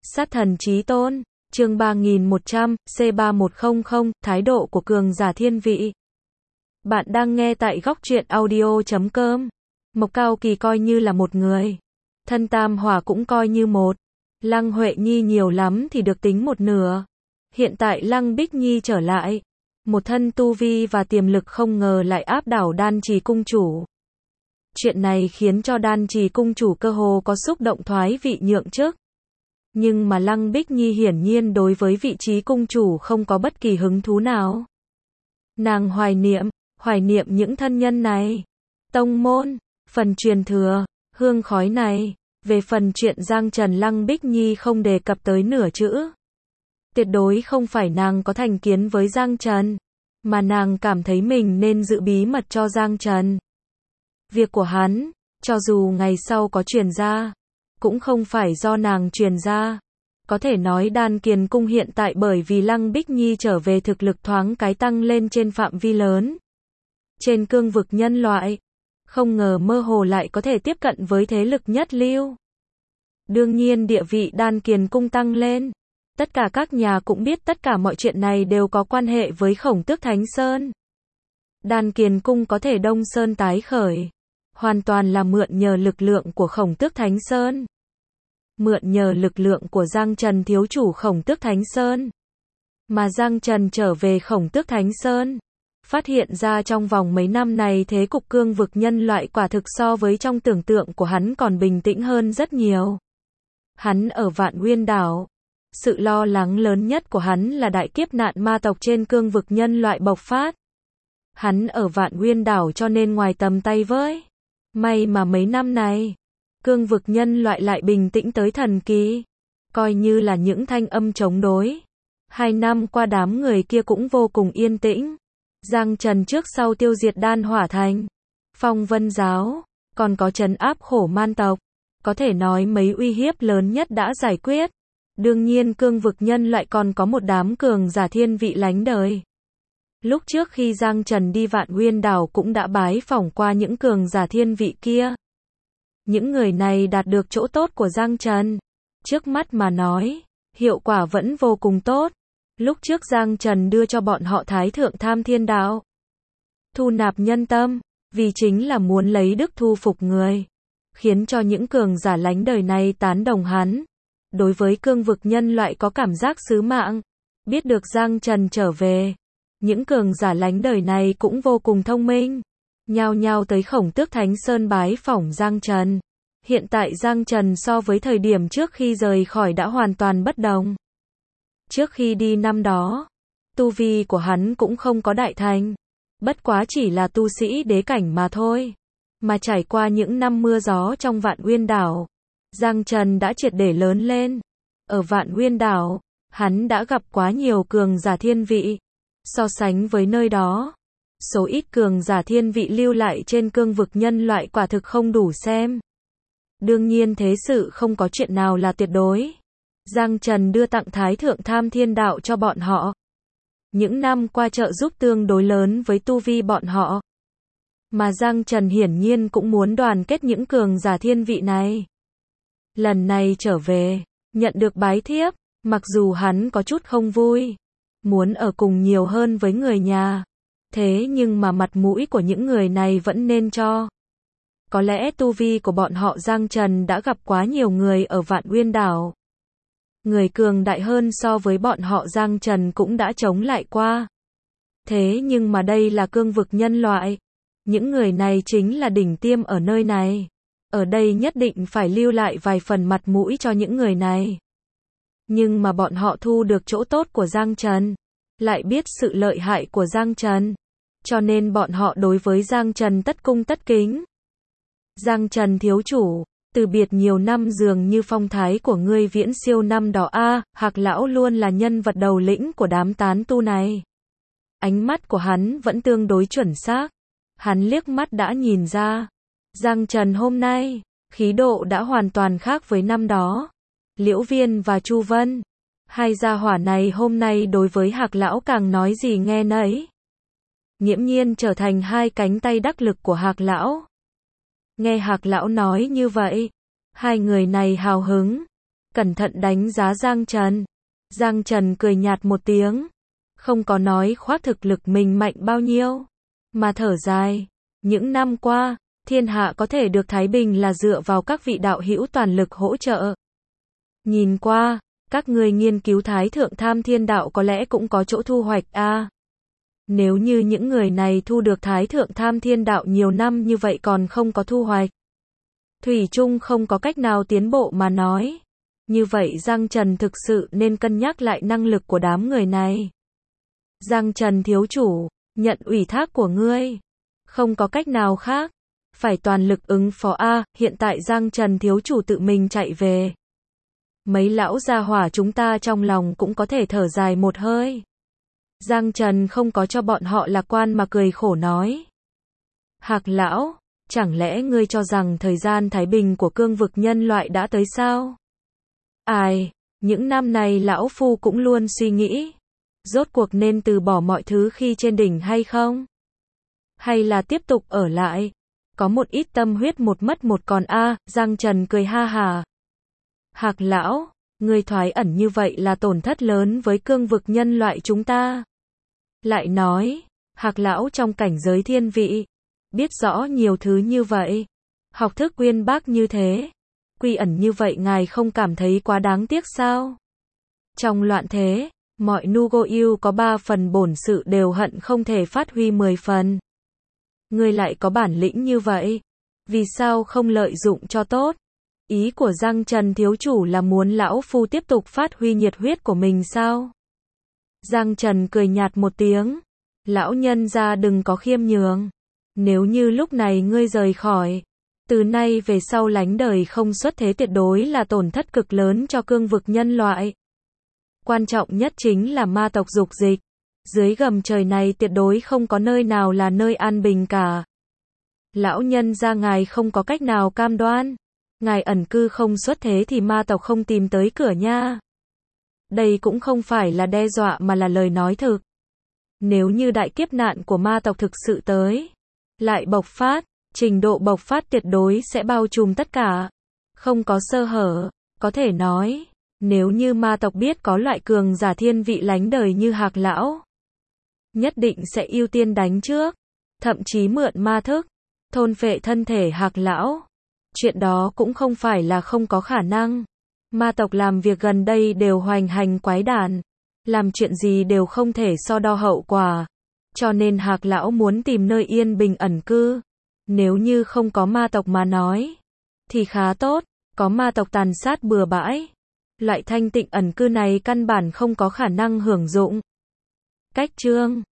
Sát thần chí tôn, chương 3100, C3100, thái độ của cường giả thiên vị. Bạn đang nghe tại góc truyện audio.com. Mộc Cao Kỳ coi như là một người. Thân Tam Hỏa cũng coi như một. Lăng Huệ Nhi nhiều lắm thì được tính một nửa. Hiện tại Lăng Bích Nhi trở lại. Một thân tu vi và tiềm lực không ngờ lại áp đảo Đan Trì cung chủ. Chuyện này khiến cho Đan Trì cung chủ cơ hồ có xúc động thoái vị nhượng chức. Nhưng mà Lăng Bích Nhi hiển nhiên đối với vị trí cung chủ không có bất kỳ hứng thú nào. Nàng hoài niệm những thân nhân này. Tông môn, phần truyền thừa, hương khói này. Về phần chuyện Giang Trần, Lăng Bích Nhi không đề cập tới nửa chữ. Tuyệt đối không phải nàng có thành kiến với Giang Trần, mà nàng cảm thấy mình nên giữ bí mật cho Giang Trần. Việc của hắn, cho dù ngày sau có truyền ra, cũng không phải do nàng truyền ra. Có thể nói Đan Kiền cung hiện tại bởi vì Lăng Bích Nhi trở về thực lực thoáng cái tăng lên trên phạm vi lớn. Trên cương vực nhân loại, không ngờ mơ hồ lại có thể tiếp cận với thế lực nhất lưu. Đương nhiên địa vị Đan Kiền cung tăng lên. Tất cả các nhà cũng biết tất cả mọi chuyện này đều có quan hệ với Khổng Tước Thánh Sơn. Đan Kiền cung có thể Đông Sơn tái khởi, hoàn toàn là mượn nhờ lực lượng của Khổng Tước Thánh Sơn. Mượn nhờ lực lượng của Giang Trần thiếu chủ Khổng Tước Thánh Sơn. Mà Giang Trần trở về Khổng Tước Thánh Sơn, phát hiện ra trong vòng mấy năm này thế cục cương vực nhân loại quả thực so với trong tưởng tượng của hắn còn bình tĩnh hơn rất nhiều. Hắn ở Vạn Nguyên đảo, sự lo lắng lớn nhất của hắn là đại kiếp nạn ma tộc trên cương vực nhân loại bộc phát. Hắn ở Vạn Nguyên đảo cho nên ngoài tầm tay với. May mà mấy năm này, cương vực nhân loại lại bình tĩnh tới thần kỳ. Coi như là những thanh âm chống đối. 2 năm qua đám người kia cũng vô cùng yên tĩnh. Giang Trần trước sau tiêu diệt Đan Hỏa Thành, Phong Vân Giáo, còn có trấn áp Khổ Man tộc. Có thể nói mấy uy hiếp lớn nhất đã giải quyết. Đương nhiên cương vực nhân loại còn có một đám cường giả thiên vị lánh đời. Lúc trước khi Giang Trần đi Vạn Nguyên đảo cũng đã bái phỏng qua những cường giả thiên vị kia. Những người này đạt được chỗ tốt của Giang Trần. Trước mắt mà nói, hiệu quả vẫn vô cùng tốt. Lúc trước Giang Trần đưa cho bọn họ Thái Thượng Tham Thiên Đạo, thu nạp nhân tâm, vì chính là muốn lấy đức thu phục người. Khiến cho những cường giả lánh đời này tán đồng hắn. Đối với cương vực nhân loại có cảm giác sứ mạng. Biết được Giang Trần trở về, những cường giả lánh đời này cũng vô cùng thông minh. Nhao nhao tới Khổng Tước Thánh Sơn bái phỏng Giang Trần. Hiện tại Giang Trần so với thời điểm trước khi rời khỏi đã hoàn toàn bất đồng. Trước khi đi năm đó, tu vi của hắn cũng không có đại thành. Bất quá chỉ là tu sĩ đế cảnh mà thôi. Mà trải qua những năm mưa gió trong Vạn Nguyên đảo, Giang Trần đã triệt để lớn lên. Ở Vạn Nguyên đảo, hắn đã gặp quá nhiều cường giả thiên vị. So sánh với nơi đó, số ít cường giả thiên vị lưu lại trên cương vực nhân loại quả thực không đủ xem. Đương nhiên thế sự không có chuyện nào là tuyệt đối. Giang Trần đưa tặng Thái Thượng Tham Thiên Đạo cho bọn họ. Những năm qua trợ giúp tương đối lớn với tu vi bọn họ. Mà Giang Trần hiển nhiên cũng muốn đoàn kết những cường giả thiên vị này. Lần này trở về, nhận được bái thiếp, mặc dù hắn có chút không vui, muốn ở cùng nhiều hơn với người nhà. Thế nhưng mà mặt mũi của những người này vẫn nên cho. Có lẽ tu vi của bọn họ Giang Trần đã gặp quá nhiều người ở Vạn Nguyên đảo. Người cường đại hơn so với bọn họ Giang Trần cũng đã chống lại qua. Thế nhưng mà đây là cương vực nhân loại. Những người này chính là đỉnh tiêm ở nơi này. Ở đây nhất định phải lưu lại vài phần mặt mũi cho những người này. Nhưng mà bọn họ thu được chỗ tốt của Giang Trần, lại biết sự lợi hại của Giang Trần. Cho nên bọn họ đối với Giang Trần tất cung tất kính. Giang Trần thiếu chủ, từ biệt nhiều năm dường như phong thái của ngươi viễn siêu năm đó a. Hạc lão luôn là nhân vật đầu lĩnh của đám tán tu này. Ánh mắt của hắn vẫn tương đối chuẩn xác. Hắn liếc mắt đã nhìn ra. Giang Trần hôm nay, khí độ đã hoàn toàn khác với năm đó. Liễu Viên và Chu Vân, hai gia hỏa này hôm nay đối với Hạc lão càng nói gì nghe nấy. Nghiễm nhiên trở thành hai cánh tay đắc lực của Hạc lão. Nghe Hạc lão nói như vậy, hai người này hào hứng, cẩn thận đánh giá Giang Trần. Giang Trần cười nhạt một tiếng, không có nói khoác thực lực mình mạnh bao nhiêu, mà thở dài. Những năm qua, thiên hạ có thể được thái bình là dựa vào các vị đạo hữu toàn lực hỗ trợ. Nhìn qua, các ngươi nghiên cứu Thái Thượng Tham Thiên Đạo có lẽ cũng có chỗ thu hoạch a. Nếu như những người này thu được Thái Thượng Tham Thiên Đạo nhiều năm như vậy còn không có thu hoạch, thủy chung không có cách nào tiến bộ mà nói, như vậy Giang Trần thực sự nên cân nhắc lại năng lực của đám người này. Giang Trần thiếu chủ, nhận ủy thác của ngươi, không có cách nào khác, phải toàn lực ứng phó a. Hiện tại Giang Trần thiếu chủ tự mình chạy về, mấy lão gia hỏa chúng ta trong lòng cũng có thể thở dài một hơi. Giang Trần không có cho bọn họ lạc quan mà cười khổ nói. Hạc lão, chẳng lẽ ngươi cho rằng thời gian thái bình của cương vực nhân loại đã tới sao? Ai, những năm này lão phu cũng luôn suy nghĩ, rốt cuộc nên từ bỏ mọi thứ khi trên đỉnh hay không? Hay là tiếp tục ở lại? Có một ít tâm huyết một mất một còn a. Giang Trần cười ha hà. Hạc lão, ngươi thoái ẩn như vậy là tổn thất lớn với cương vực nhân loại chúng ta. Lại nói, Hạc lão trong cảnh giới thiên vị, biết rõ nhiều thứ như vậy, học thức uyên bác như thế, quy ẩn như vậy ngài không cảm thấy quá đáng tiếc sao? Trong loạn thế, mọi Nugo yêu có 3 phần bổn sự đều hận không thể phát huy 10 phần. Ngươi lại có bản lĩnh như vậy, vì sao không lợi dụng cho tốt? Ý của Giang Trần thiếu chủ là muốn lão phu tiếp tục phát huy nhiệt huyết của mình sao? Giang Trần cười nhạt một tiếng, lão nhân gia đừng có khiêm nhường. Nếu như lúc này ngươi rời khỏi, từ nay về sau lánh đời không xuất thế tuyệt đối là tổn thất cực lớn cho cương vực nhân loại. Quan trọng nhất chính là ma tộc dục dịch. Dưới gầm trời này tuyệt đối không có nơi nào là nơi an bình cả. Lão nhân gia ngài không có cách nào cam đoan. Ngài ẩn cư không xuất thế thì ma tộc không tìm tới cửa nha. Đây cũng không phải là đe dọa mà là lời nói thực. Nếu như đại kiếp nạn của ma tộc thực sự tới, lại bộc phát, trình độ bộc phát tuyệt đối sẽ bao trùm tất cả. Không có sơ hở, có thể nói, nếu như ma tộc biết có loại cường giả thiên vị lánh đời như Hạc lão, nhất định sẽ ưu tiên đánh trước, thậm chí mượn ma thức, thôn phệ thân thể Hạc lão. Chuyện đó cũng không phải là không có khả năng. Ma tộc làm việc gần đây đều hoành hành quái đản, làm chuyện gì đều không thể so đo hậu quả, cho nên Hạc lão muốn tìm nơi yên bình ẩn cư. Nếu như không có ma tộc mà nói, thì khá tốt, có ma tộc tàn sát bừa bãi, loại thanh tịnh ẩn cư này căn bản không có khả năng hưởng dụng. Cách chương